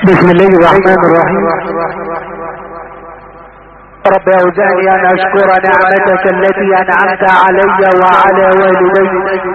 بسم الله الرحمن الرحيم. رب اوزعني ان اشكر نعمتك التي انعمت علي وعلى والدي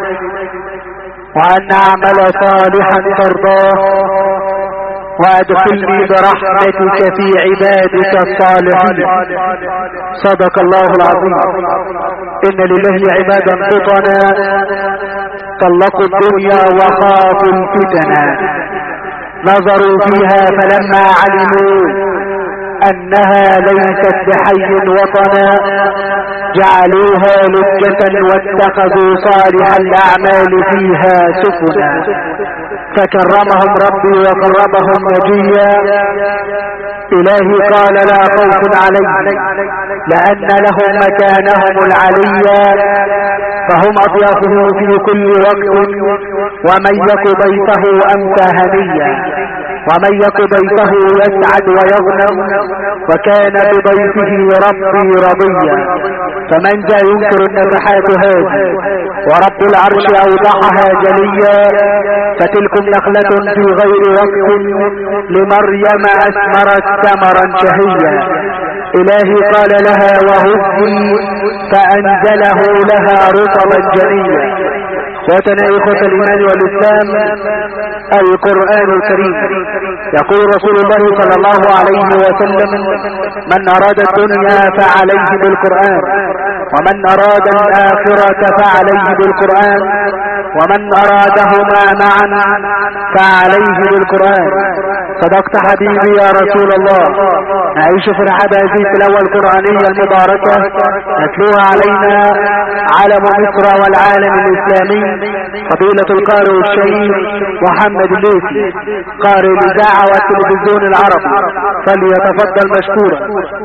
وان اعمل صالحا ترضاه وادخلني برحمتك في عبادك الصالحين. صدق الله العظيم. ان لله عبادا فطنا طلقوا الدنيا وخافوا الفتنا، نظروا فيها فلما علموا انها ليست بحي وطنا جعلوها لجة واتخذوا صالح الاعمال فيها سفنا، فكرمهم ربي وقربهم نجيا. الهي قال لا خوف عليهم لان لهم مكانهم العليا، فهم اضيافه في كل وقت، ومن يك بيته امسى هنيا، ومن يك بيته يسعد ويغنم، وكان بضيفه ربي رضيا. فمن ذا ينكر النفحات هذه ورب العرش اوضحها جليا، فتلكم نخلة في غير وقت لمريم اثمرت ثمرا شهيا. الهي قال لها وهزي فانزله لها رطبا جنيا. اخوتنا اخوة الايمان والاسلام، القرآن الكريم يقول رسول الله صلى الله عليه وسلم: من اراد الدنيا فعليه بالقرآن، ومن اراد الاخرة فعليه بالقرآن، ومن ارادهما معا فعليه بالقرآن. صدقت حبيبي يا رسول الله. نعيش في رحاب هذه التلاوة القرآنية المباركة نتلوها علينا علم مصر والعالم الاسلامي فضيلة القارئ الشهيد محمد الليثي قارئ الاذاعة والتلفزيون العربي، فليتفضل مشكورا.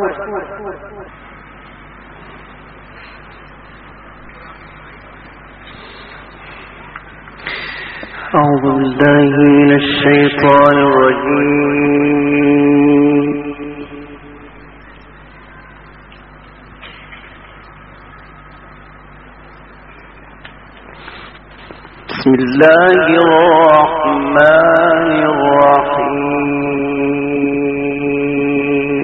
أعوذ بالله من الشيطان الرجيم. بسم الله الرحمن الرحيم.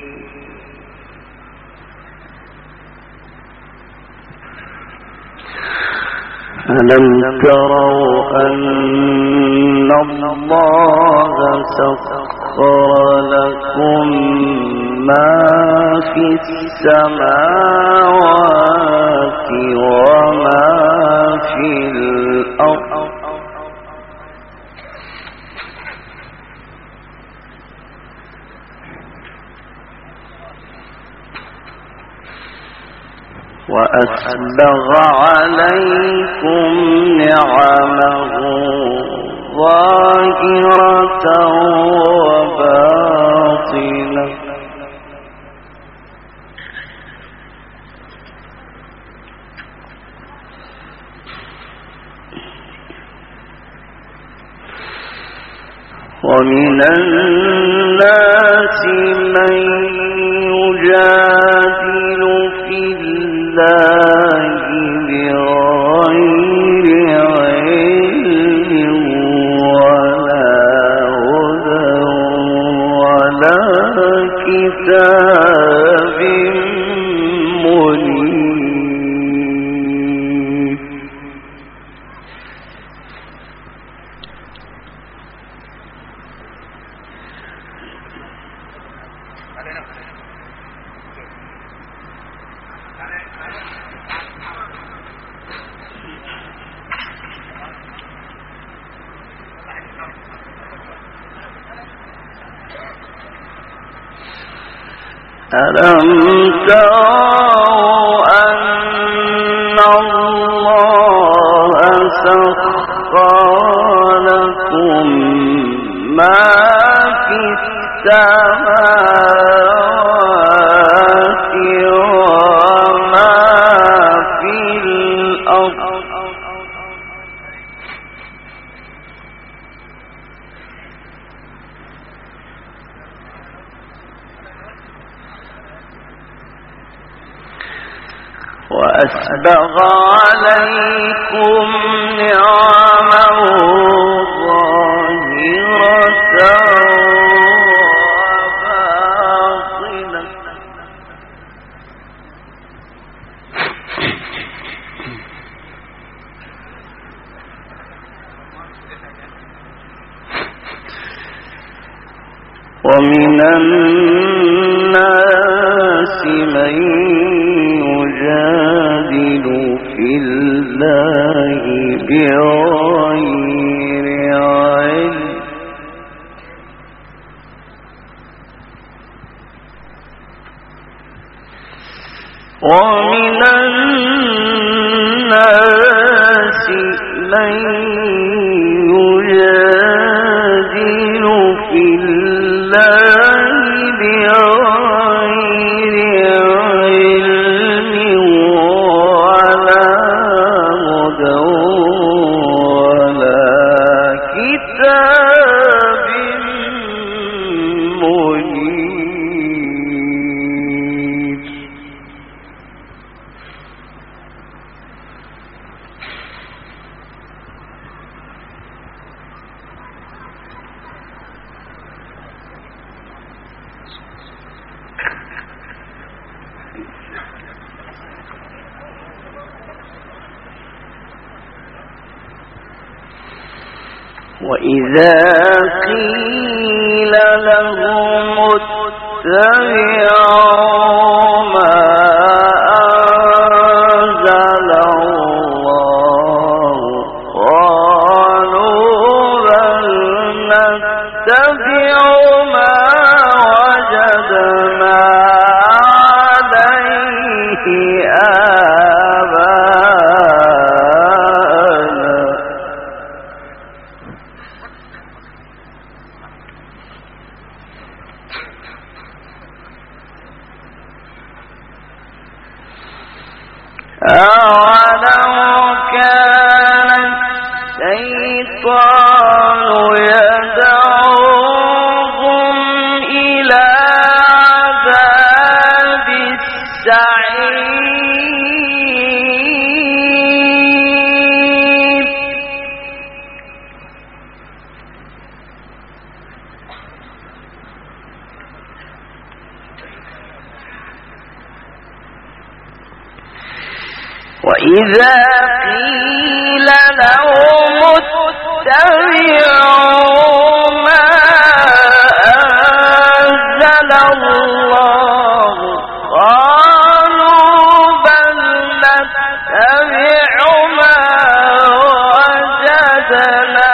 ألم تروا أن الله سخر لكم ما في السماوات وما في الأرض وأسبغ عليكم نعمه ظاهرة وباطنة ومن الناس من يجادل في الله بغير علم ولا هدى ولا كتاب منير. ألم تروا أن الله سخر لكم ما في السماوات وما في الأرض وأسبغ عليكم نعمه ظاهرة ومن الناس من يجادل في الله بغير علم ومن الناس من يجادل في الله بغير علم ولا هدى ولا كتاب منير وإذا قيل لهم اتبعوا ما أنزل الله قالوا بل نتبع ما وجدنا عليه أولو كان الشيطان يدعوهم إلى عذاب السعير وإذا قيل لهم اتبعوا ما أنزل الله قالوا بل نتبع ما وجدنا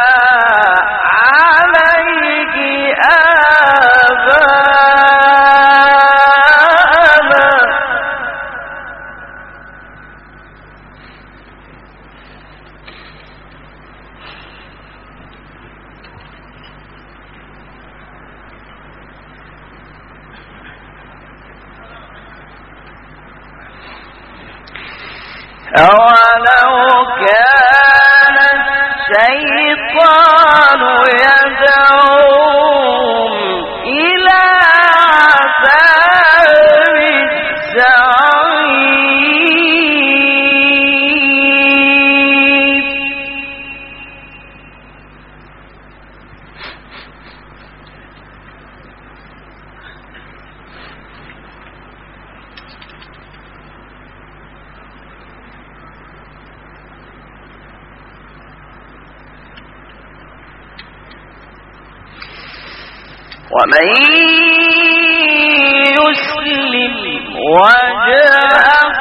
عليه آباءنا أولو كان الشيطان يدعوهم إلى عذاب السعير ومن يسلم وجهه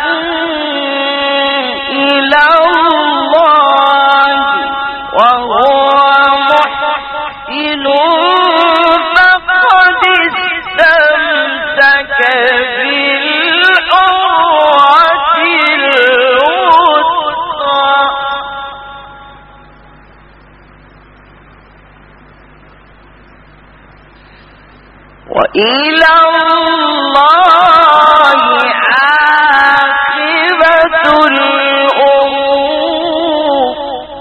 إلى الله وهو محسن فقد استمسك بالعروة الوثقى وإلى الله عاقبة الأمور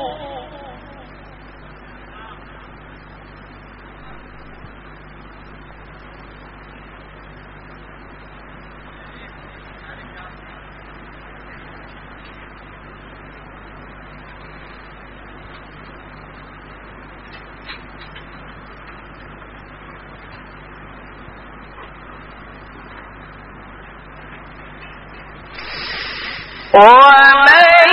ومن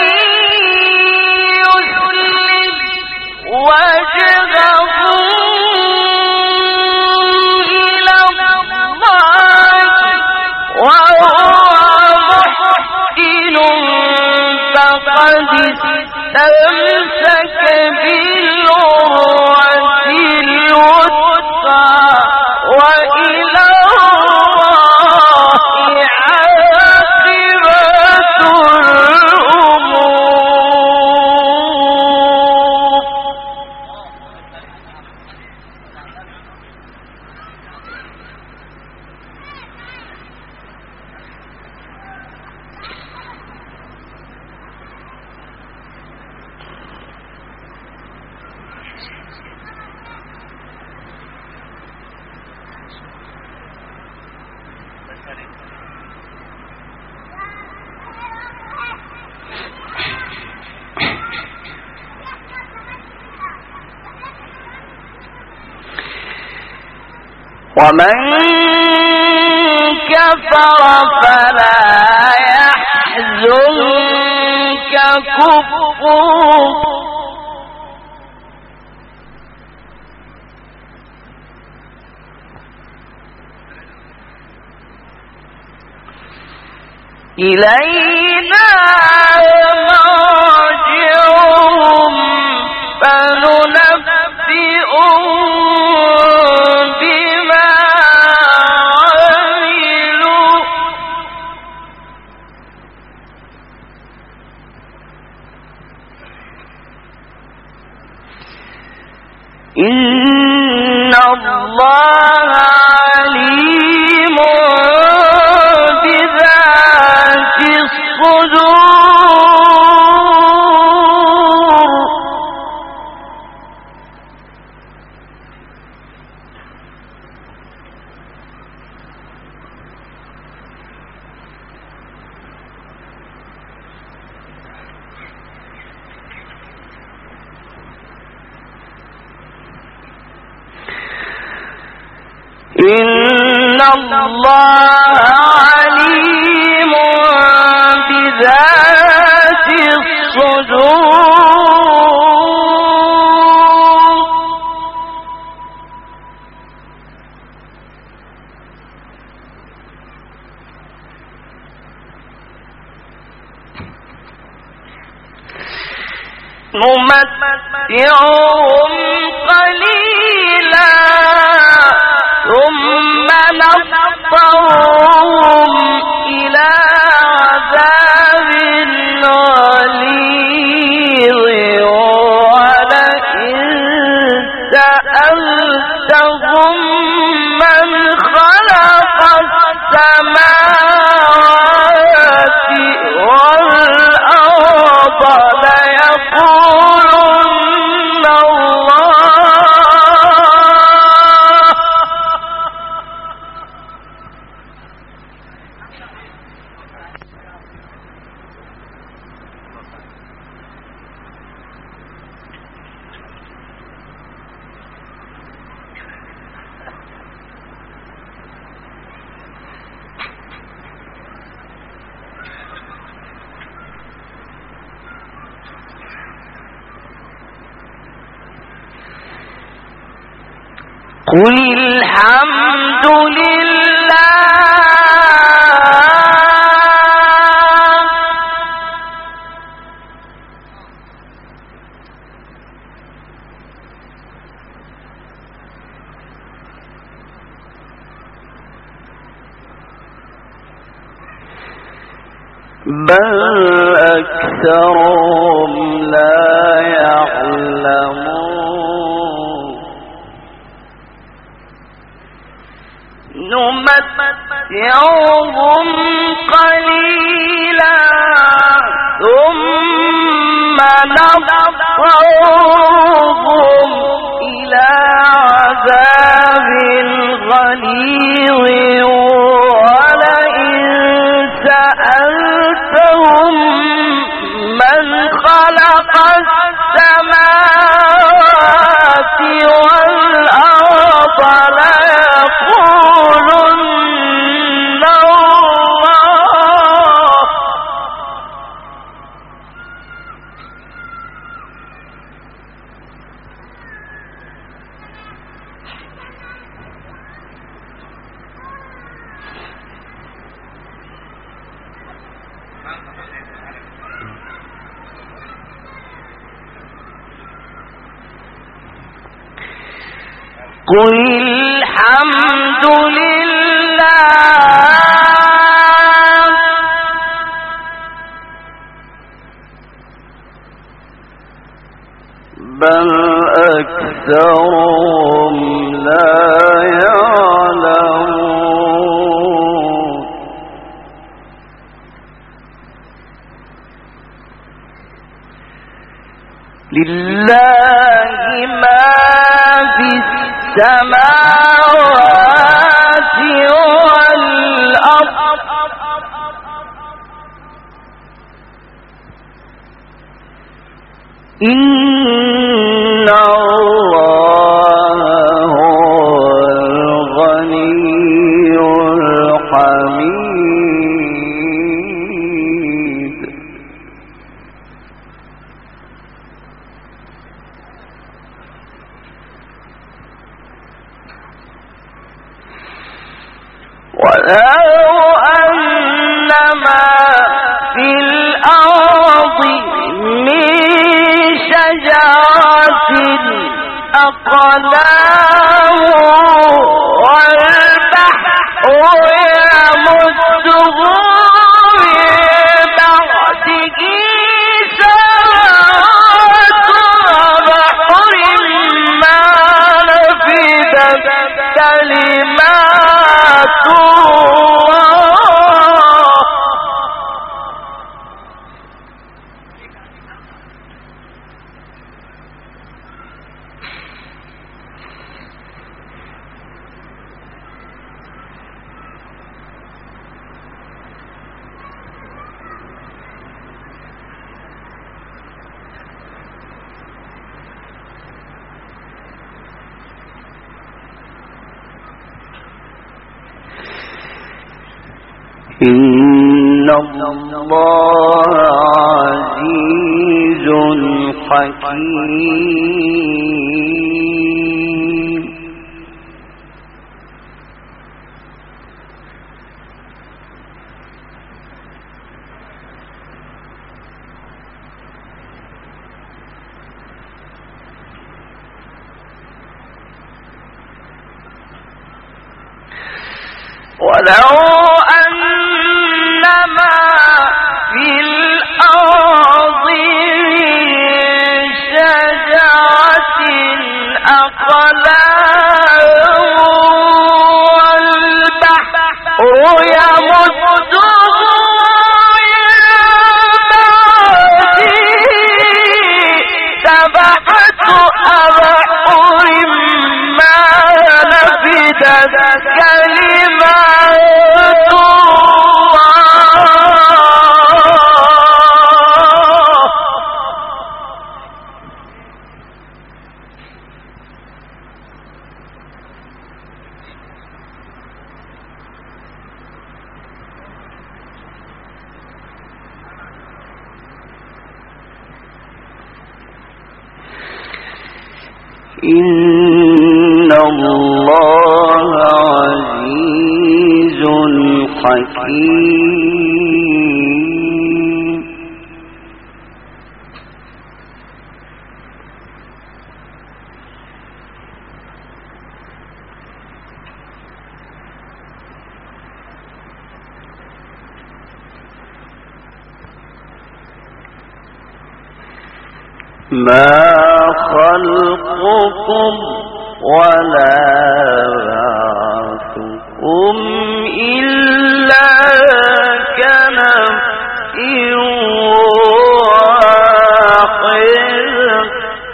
يسلم وجهه فقد استمسك بالعروة الوثقى وإلى الله عاقبة الأمور. ومن كفر فلا يحزنك كفره إلينا مرجعهم فننبئهم بما عملوا إن الله عليم بذات الصدور. إن الله عليم بذات الصدور. نمتعهم قليلا ثم نضطرهم إلى عذاب غليظ ولئن سألتهم من خلق السماوات والأرض ليقولن الله. قل الحمد لله بل أكثرهم لا يعلمون. نمتعهم قليلا ثم نضطرهم إلى عذاب غليظ ولئن سألتهم من خلق السماوات والأرض ليقولن الله. قل الحمد لله بل أكثرهم لا يعلمون لله ما في السماوات والأرض إن الله هو الغني الحميد ولو أن ما في الأرض من شجرة أقلام والبحر يمده من بعده سبعة أبحر ما نفدت كلمات إن الله عزيز حكيم ولو أنما في الأرض شجرة أقلام والبحر يمده سبعة أبحر ما نفدت كلمات إن الله عزيز حكيم ما خلقكم ولا بعثكم إلا كنفس واحدة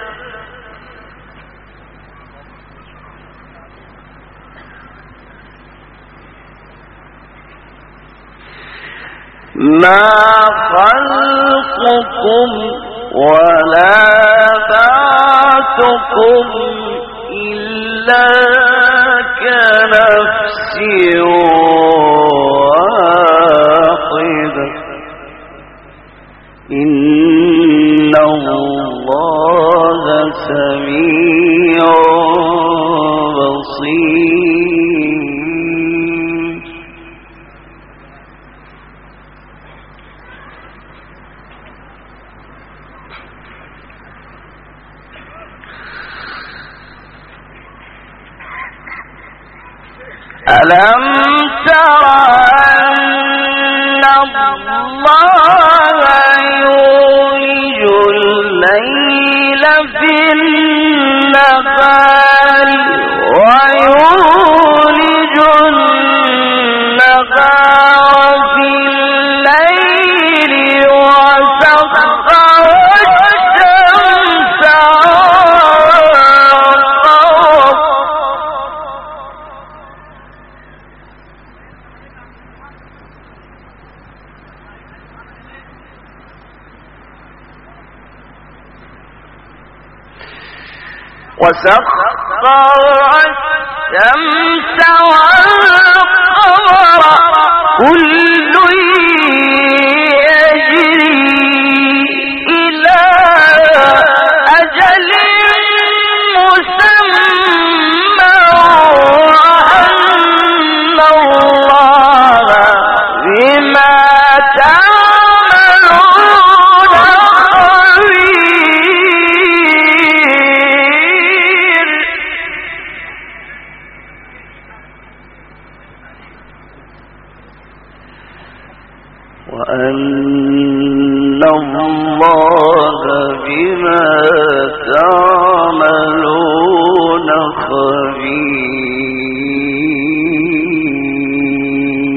ما خلقكم ولا بعثكم إلا كنفس واحدة إن الله سميع بصير ألم تر أن الله يولج الليل في النهار ويولج النهار في الليل وسخر الشمس والقمر كل يجري إلى أجل مسمى وأن الله بما تعملون خبير. وأن الله بما تعملون خبير.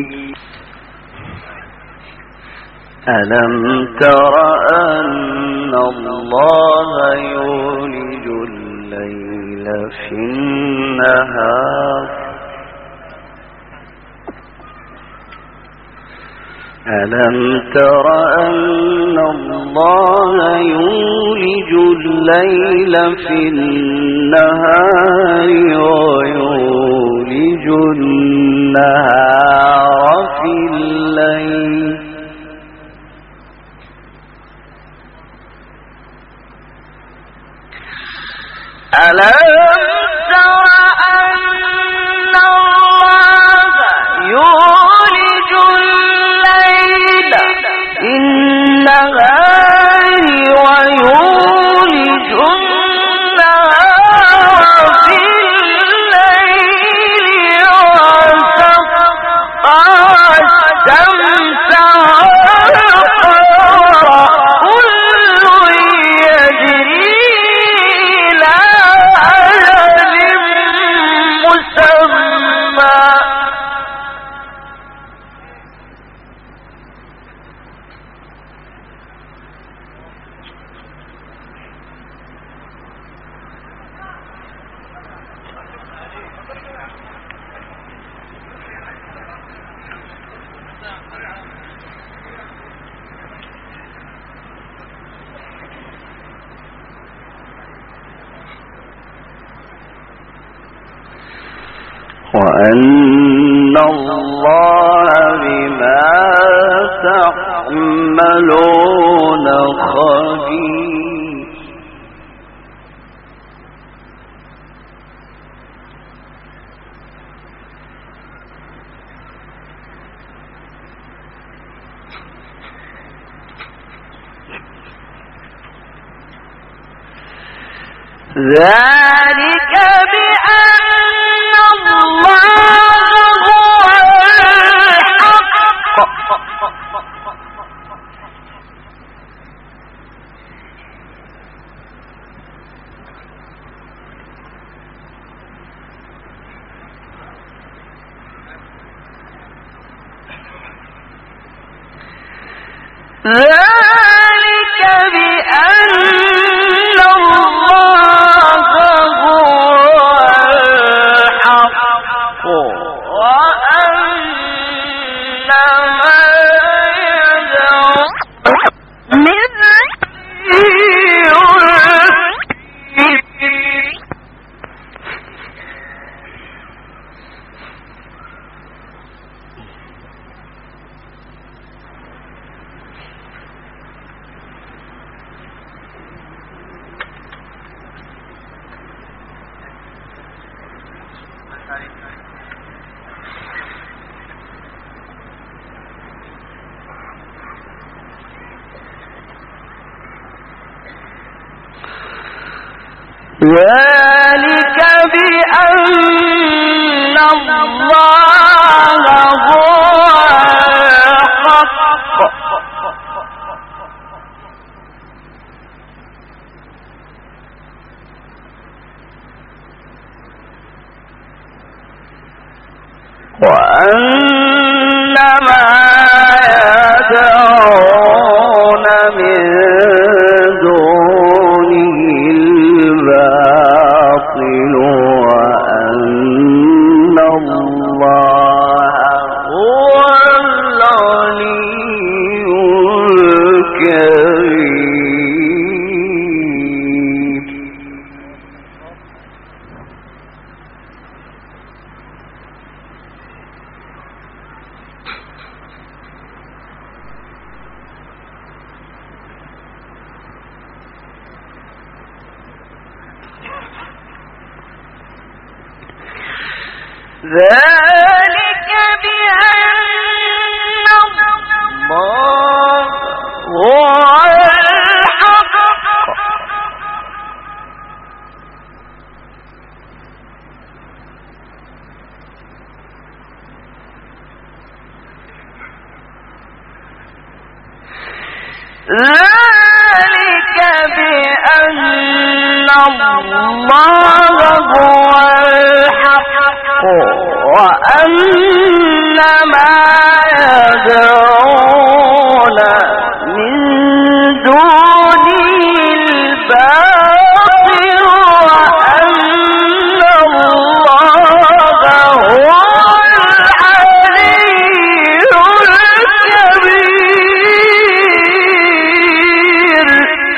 ألم تر أن الله يولج الليل في النهار ألم تر أن الله يولج الليل في النهار ويولج النهار في الليل ألم تر أن الله يولج الليل في النهار ويولج النهار في الليل وسخر الشمس والقمر كل يجري إلى أجل مسمى وأن الله بما تعملون خبير. ذلك بأن الله هو الحق ذلك بأن الله هو الحق وأن ما يدعون من ذلك بأن الله وأنما يدعون من دونه الباطل وأن الله هو العلي الكبير. ذلك بأن الله هو الحق ذلك بأن الله هو الحق وأن ما يدعون من دونه الباطل وأن الله هو العلي الكبير.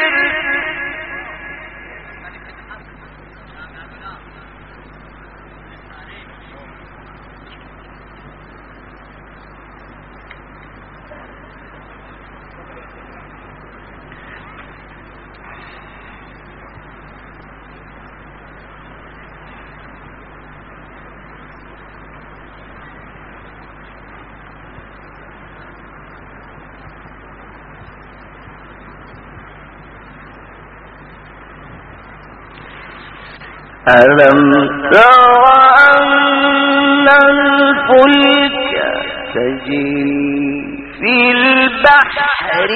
ألم تر أن الفلك تجري في البحر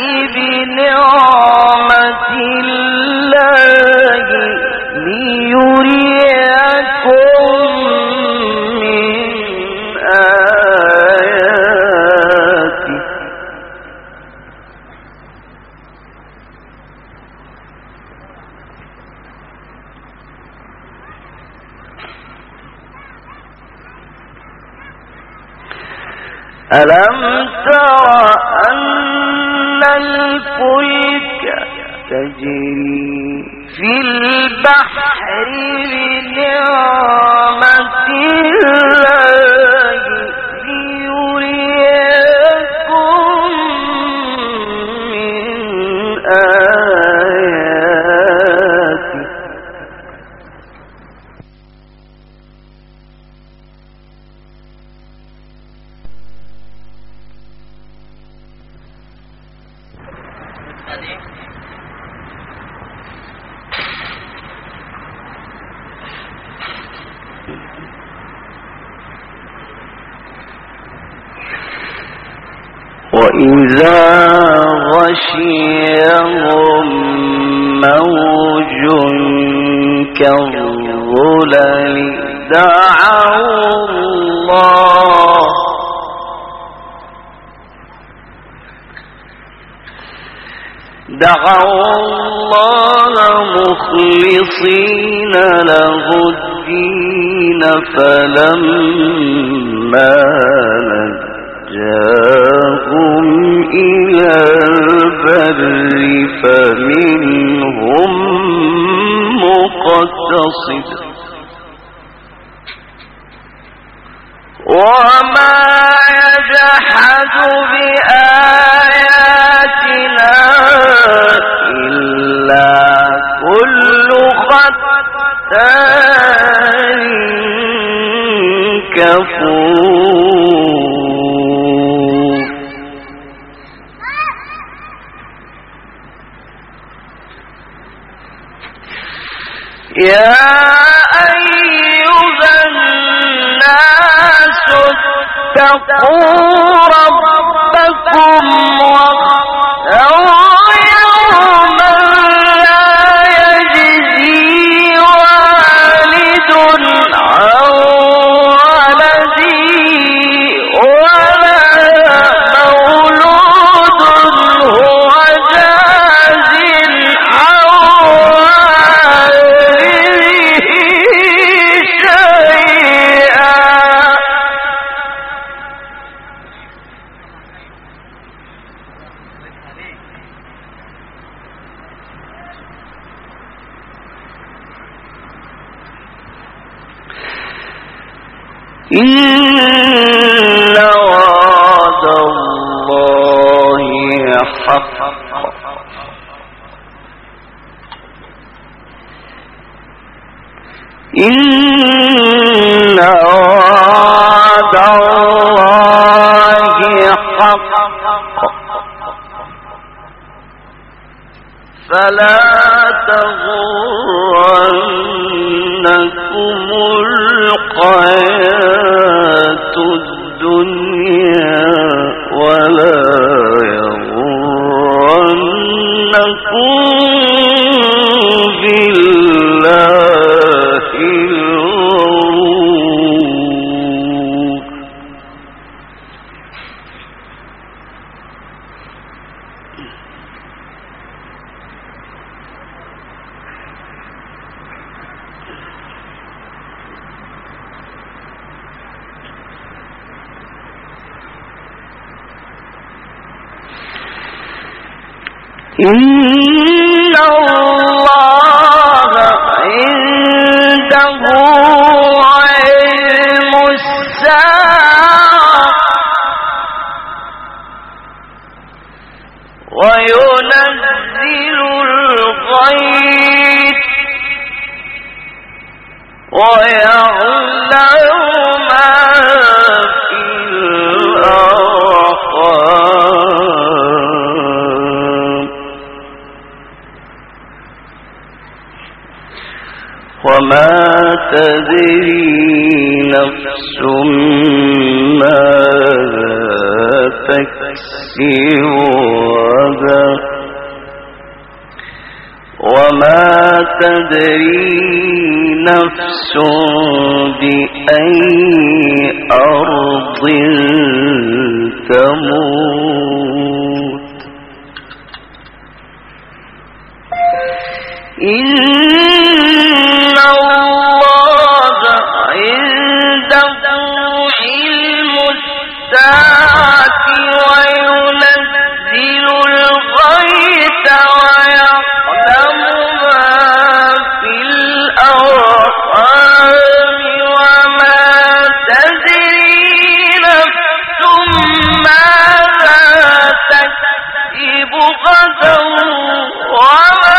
بنعمة الله ليريكم من آياته ألم تر أن الفلك تجري في البحر بنعمة الله ليريكم من آياته وإذا غشيهم موج كالظلل دعوا الله مخلصين له الدين فلما نجاهم إلى البر فمنهم مقتصد وما يجحد بآياتنا إلا كل ختان كفور. يا أيها الناس اتقوا ربكم واخشوا يوما لا يجزي والد عن ولده إن وعد الله حق إن وعد الله حق فلا تغرنكم الحياة الدنيا ولا يغرنكم بالله الغرور إن الله عنده علم الساعة وينزل الغيث ويعلم ما في الأرحام وما تدري نفس ماذا تكسب غدا وما تدري نفس بأي أرض تموت إن الله عنده علم الساعة وينزل الغيث ويعلم ما في الأرحام وما تدري نفس ماذا تكسب غدا وما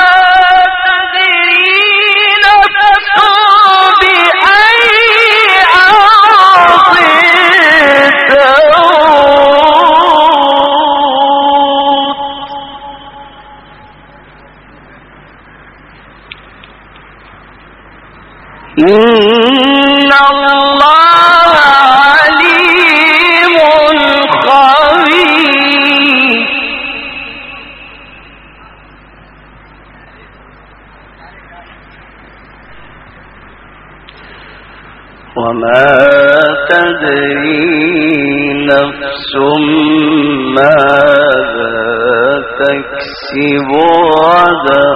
إن الله عليم خبير وما تدري نفس ماذا تكسب غدا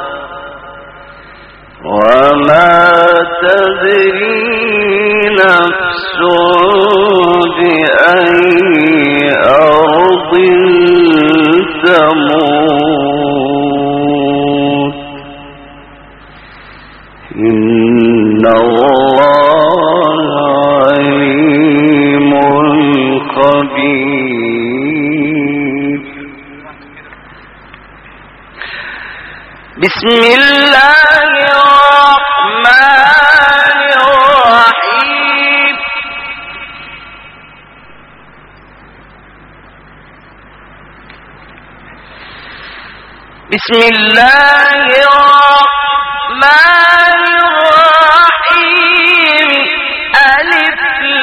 وما تدري نفس بأي أرض تموت إن الله عليم خبير بسم الله الرحمن الرحيم بسم الله الرحمن الرحيم ألف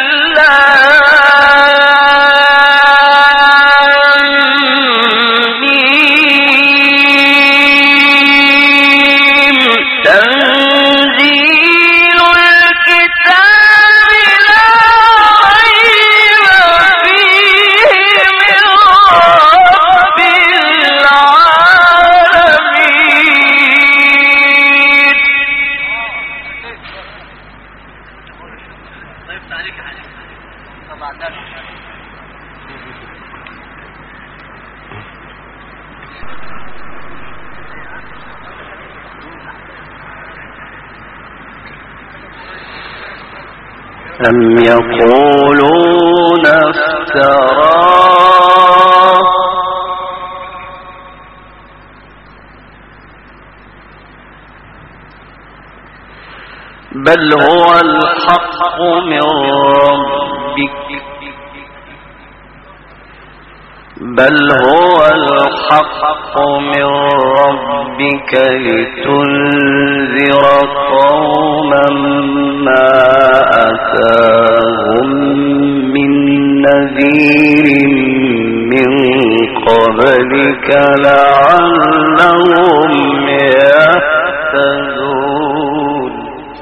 لام ميم تنزيل الكتاب لا ريب فيه من رب العالمين أم يقولون افتراه بل هو الحق من ربك لتنذر قوما ما أتاهم من نذير من قبلك لعلهم يهتدون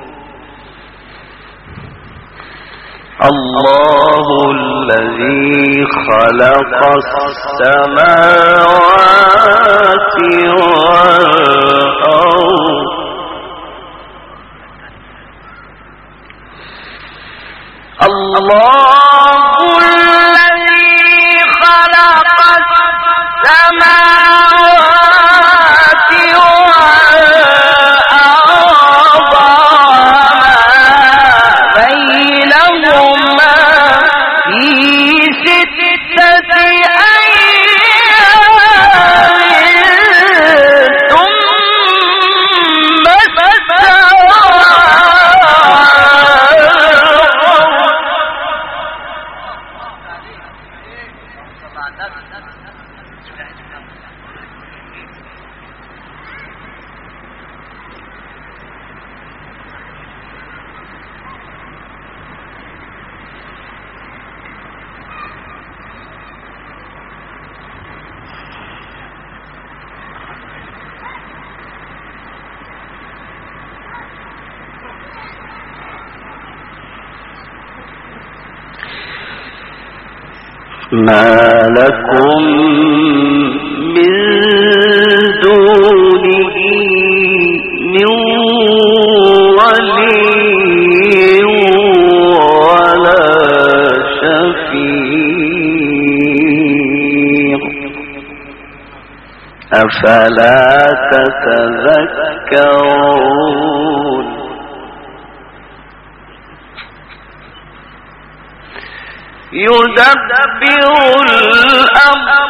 الله الذي خلق السماوات والأرض ما لكم من دونه من ولي ولا شفيع أفلا تتذكرون يدبر الأمر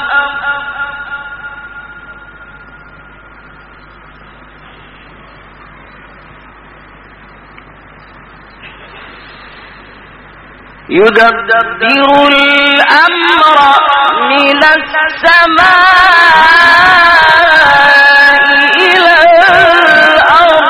من السماء إلى الأرض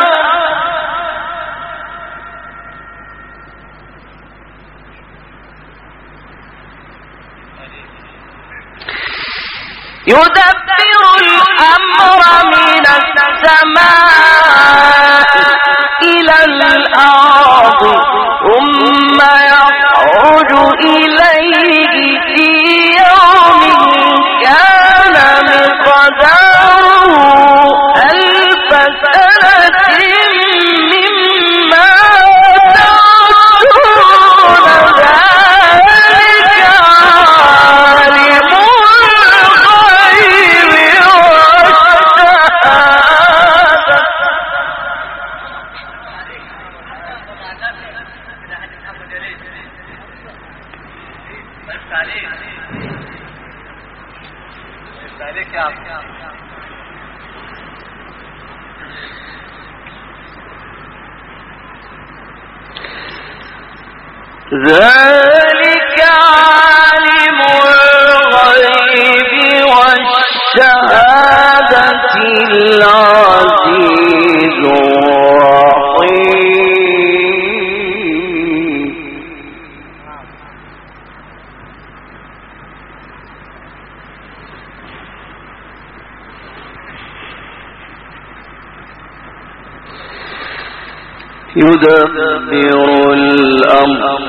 ثم يخرج إليه في يوم كان مقداره 1000 سنة مما تعدون ذلك عالم الغيب والشهادة ذلك عالم الغيب والشهادة العزيز الرحيم يدبر الأمر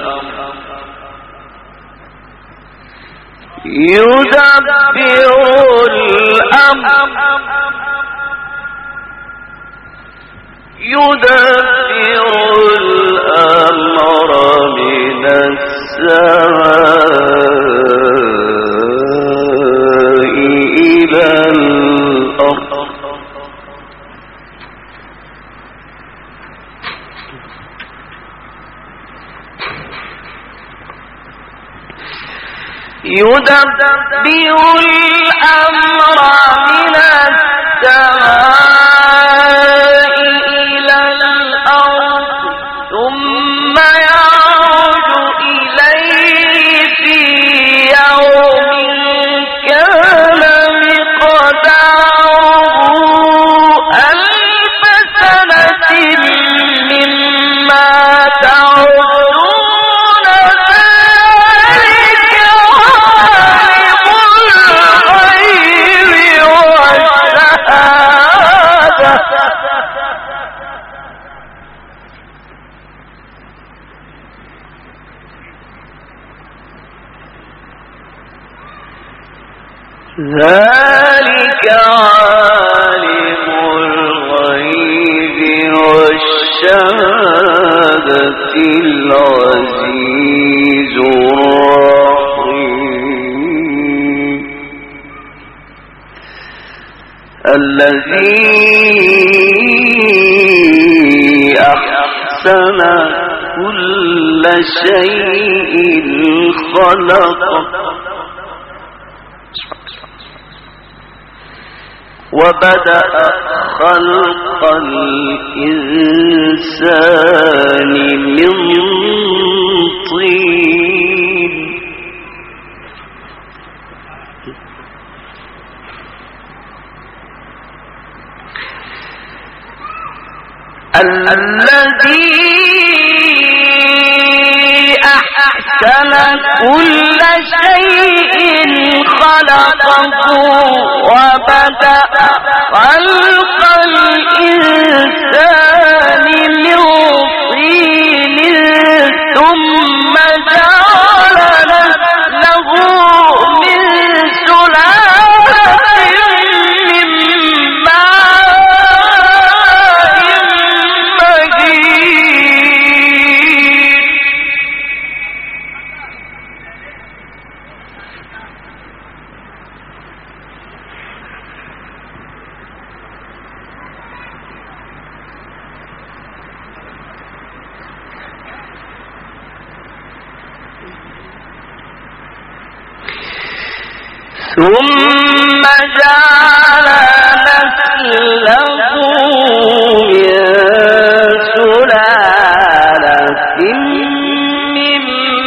من السماء إلى الأرض يدبر الأمر من السماء إلى الأرض ثم يعرج إليه في يوم كان مقداره 1000 سنة مما تعدون ذلك عالم الغيب والشهادة ذلك عالم الغيب والشهادة العزيز الرحيم الذي أحسن كل شيء خلقه وبدأ خلق الإنسان من طين الذي أحسن كل شيء خلقه وبدأ خلق الإنسان من طين ثم جعل له من سلالة من ماء مهين ثم جعل نسله من سلالة من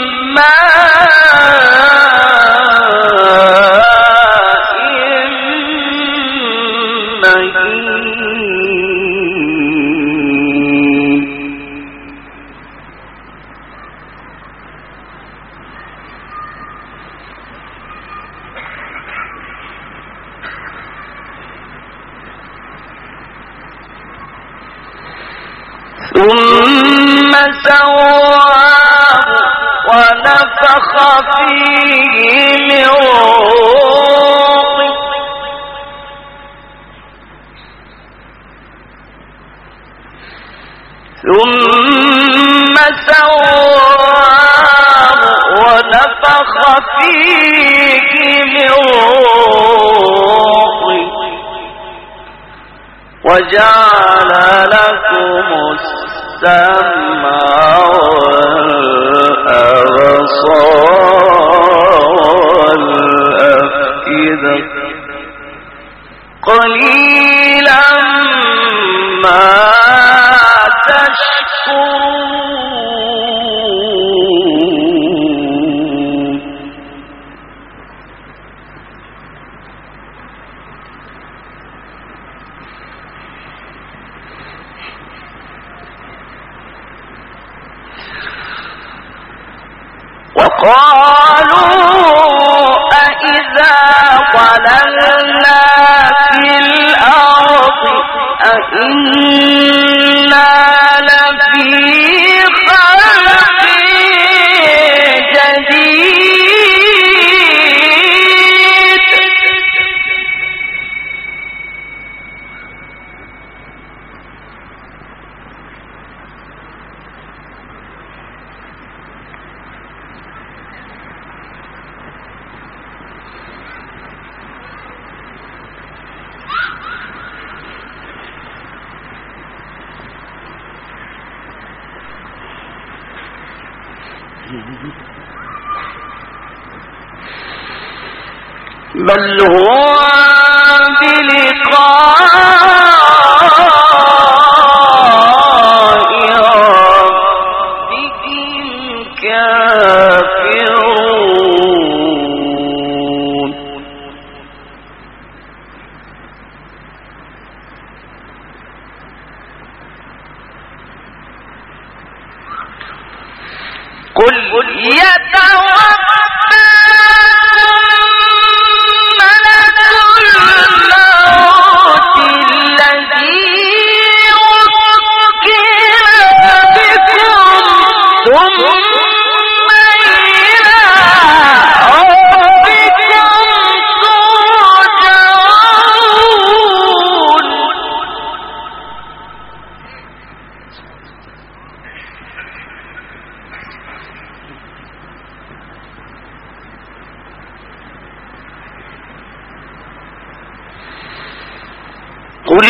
ماء مهين ثم سواه ونفخ فيه من روحه ثم سواه ونفخ فيه من روحه وجعل لكم السمع والأبصار والأفئدة قليلا ما تشكرون وقالوا أإذا ضللنا في الأرض أإنا لفي خلق جديد بل هو بلقاء ربهم كافرون قل قل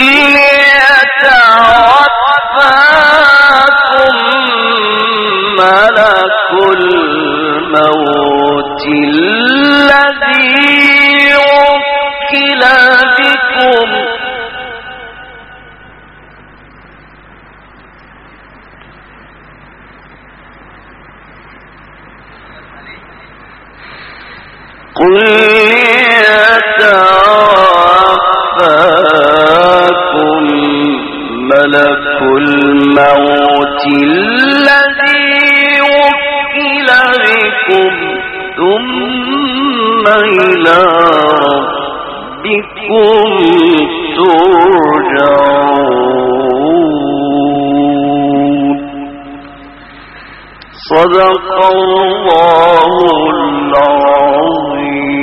يتوفاكم ملك الموت الذي وكل بكم قل يتوفاكم ملك الموت الذي وكل بكم ثم إلى ربكم ترجعون صدق الله العظيم.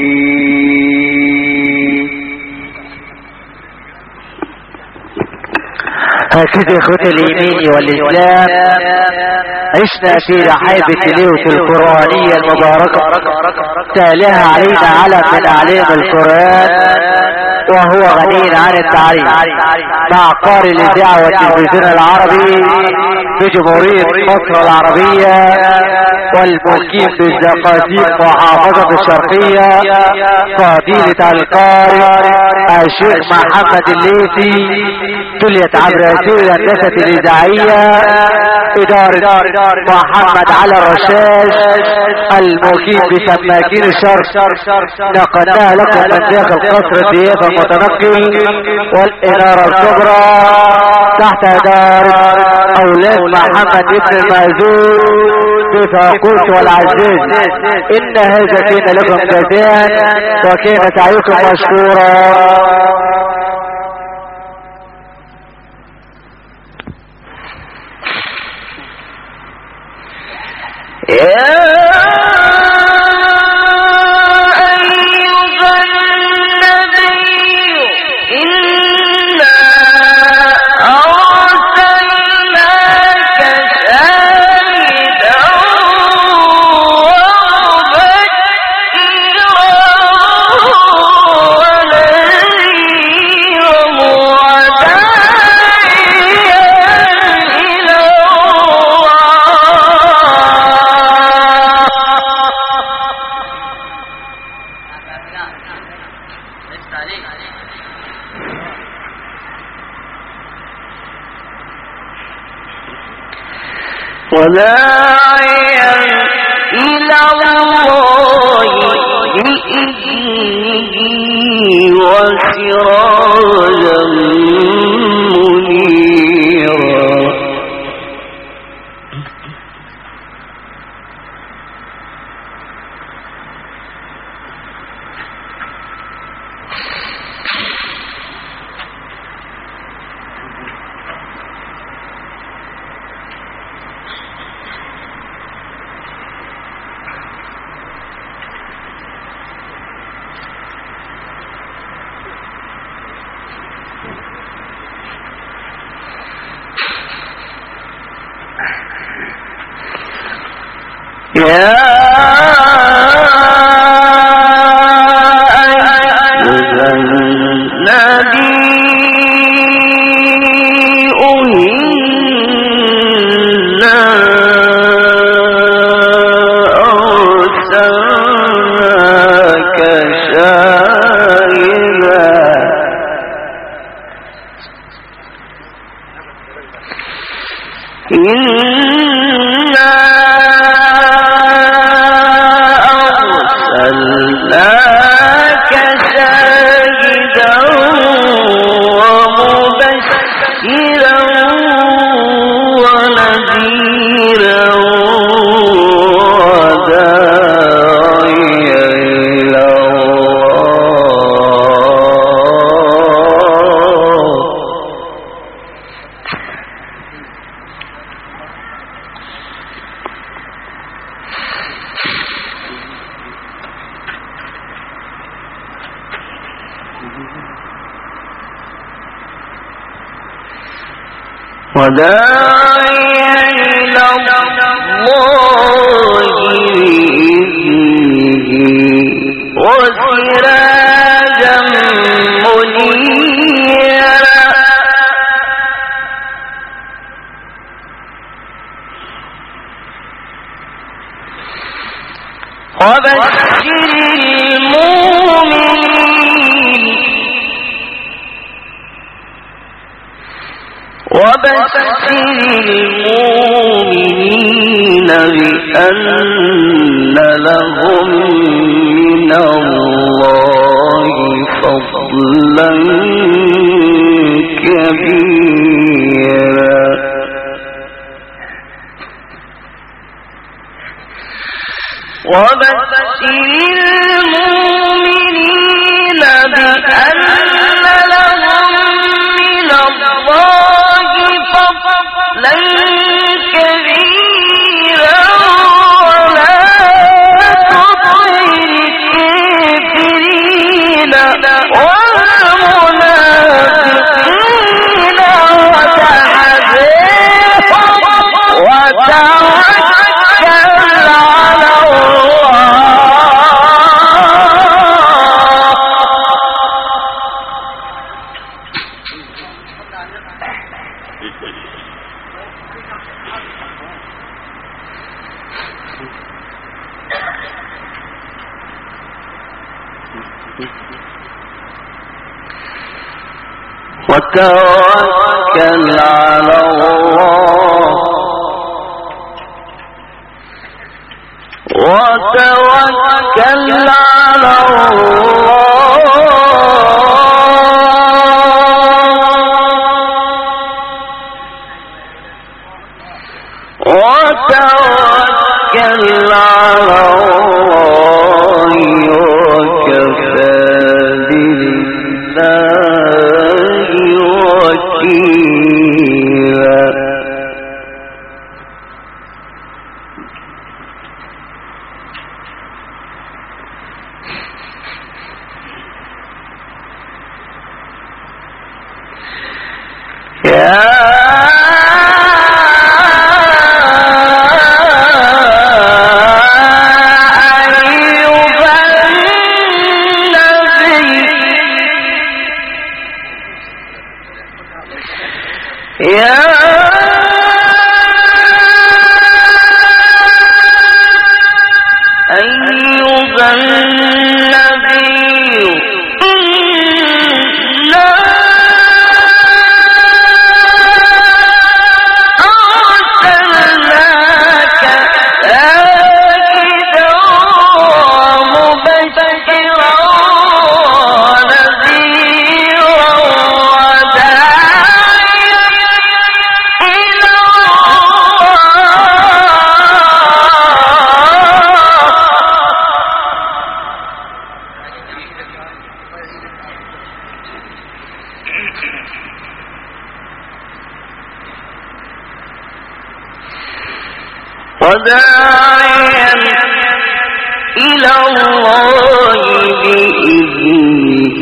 هكذا اخوة الايمان والاسلام عشنا في رحاب التلاوة القرآنية المباركة تالها علينا علم من اعلام القرآن وهو غني عن التعريف مع قارئ الاذاعة والتلفزيون العربي بجمهورية مصر العربية والمقيم بالزقازيق وحافظة الشرقية فضيلة القارئ الشيخ محمد الليثي كلية عبد الرسول الهندسة الإذاعية إدارة محمد علي الرشاش المقيم بسماكين الشرق نقلناها لكم من داخل قصر الضيافة المتنقل والإنارة الكبرى تحت إدارة أولاد محمد ابن المأذون بفاقوس والعزيز. إن هذا كان لكم جزاء وكان سعيكم مشكورا. وداعيا إلى الله بإذنه وسراجا منيرا. وداعيا إلى الله بإذنه وسراجا منيرا وبشر المؤمنين بأن لهم من الله فضلا كبيرا وبشر المؤمنين بأن لهم من الله فضلا كبيرا ولا تطع الكافرين والمنافقين وتعذبهم وتوكل على وتوكل على الله وتوكل على الله وكفى بالله وكيلا وداعيا إلى الله بإذنه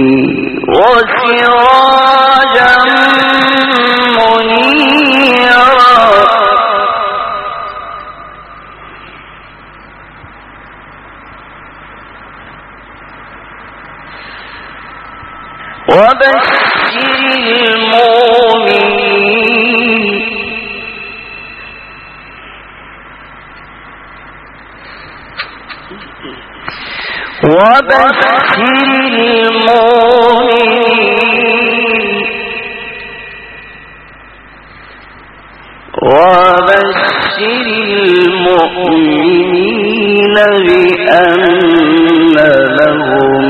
وسراجا منيرا وبشر المؤمنين وبشر المؤمنين بأن لهم